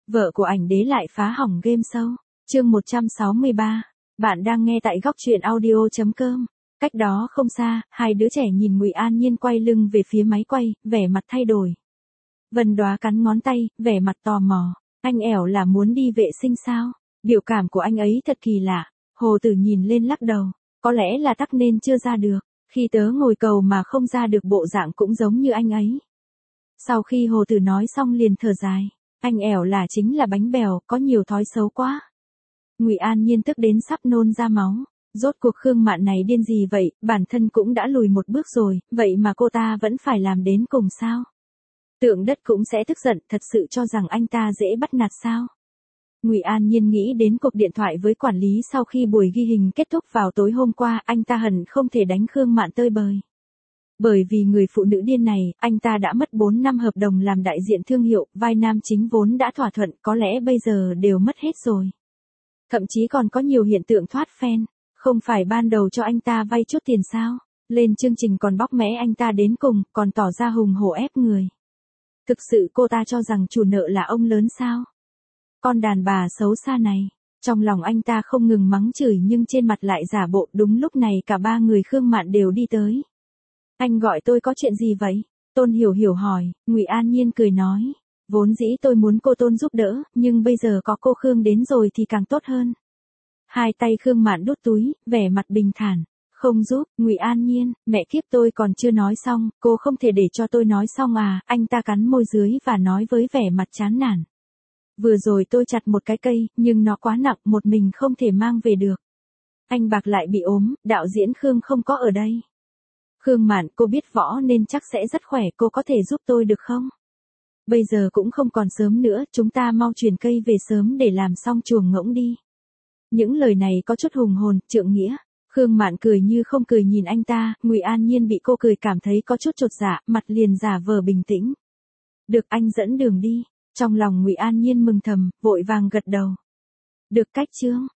Vợ của ảnh đế lại phá hỏng game show. Chương 163. Bạn đang nghe tại góc truyện audio.com. Cách đó không xa, hai đứa trẻ nhìn Ngụy An Nhiên quay lưng về phía máy quay, vẻ mặt thay đổi. Vân Đoá cắn ngón tay, vẻ mặt tò mò. Anh ẻo là muốn đi vệ sinh sao? Biểu cảm của anh ấy thật kỳ lạ. Hồ Tử nhìn lên lắc đầu. Có lẽ là tắc nên chưa ra được. Khi tớ ngồi cầu mà không ra được bộ dạng cũng giống như anh ấy. Sau khi Hồ Tử nói xong liền thở dài. Anh ẻo là chính là bánh bèo, có nhiều thói xấu quá. Ngụy An Nhiên tức đến sắp nôn ra máu. Rốt cuộc Khương Mạn này điên gì vậy, bản thân cũng đã lùi một bước rồi, vậy mà cô ta vẫn phải làm đến cùng sao? Tượng đất cũng sẽ tức giận, thật sự cho rằng anh ta dễ bắt nạt sao? Ngụy An Nhiên nghĩ đến cuộc điện thoại với quản lý sau khi buổi ghi hình kết thúc vào tối hôm qua, anh ta hận không thể đánh Khương Mạn tơi bời. Bởi vì người phụ nữ điên này, anh ta đã mất 4 năm hợp đồng làm đại diện thương hiệu, vai nam chính vốn đã thỏa thuận, có lẽ bây giờ đều mất hết rồi. Thậm chí còn có nhiều hiện tượng thoát phen, không phải ban đầu cho anh ta vay chút tiền sao, lên chương trình còn bóc mẽ anh ta đến cùng, còn tỏ ra hùng hổ ép người. Thực sự cô ta cho rằng chủ nợ là ông lớn sao? Con đàn bà xấu xa này, trong lòng anh ta không ngừng mắng chửi nhưng trên mặt lại giả bộ. Đúng lúc này cả ba người Khương Mạn đều đi tới. Anh gọi tôi có chuyện gì vậy? Tôn Hiểu Hiểu hỏi. Ngụy An Nhiên cười nói. Vốn dĩ tôi muốn cô Tôn giúp đỡ, nhưng bây giờ có cô Khương đến rồi thì càng tốt hơn. Hai tay Khương Mạn đút túi, vẻ mặt bình thản. Không giúp, Ngụy An Nhiên, mẹ kiếp tôi còn chưa nói xong, cô không thể để cho tôi nói xong à? Anh ta cắn môi dưới và nói với vẻ mặt chán nản. Vừa rồi tôi chặt một cái cây, nhưng nó quá nặng, một mình không thể mang về được. Anh Bạc lại bị ốm, đạo diễn Khương không có ở đây. Khương Mạn, cô biết võ nên chắc sẽ rất khỏe, cô có thể giúp tôi được không? Bây giờ cũng không còn sớm nữa, chúng ta mau chuyển cây về sớm để làm xong chuồng ngỗng đi. Những lời này có chút hùng hồn, trượng nghĩa. Khương Mạn cười như không cười nhìn anh ta, Ngụy An Nhiên bị cô cười cảm thấy có chút chột dạ, mặt liền giả vờ bình tĩnh. Được, anh dẫn đường đi. Trong lòng Ngụy An Nhiên mừng thầm, vội vàng gật đầu. Được cách chương.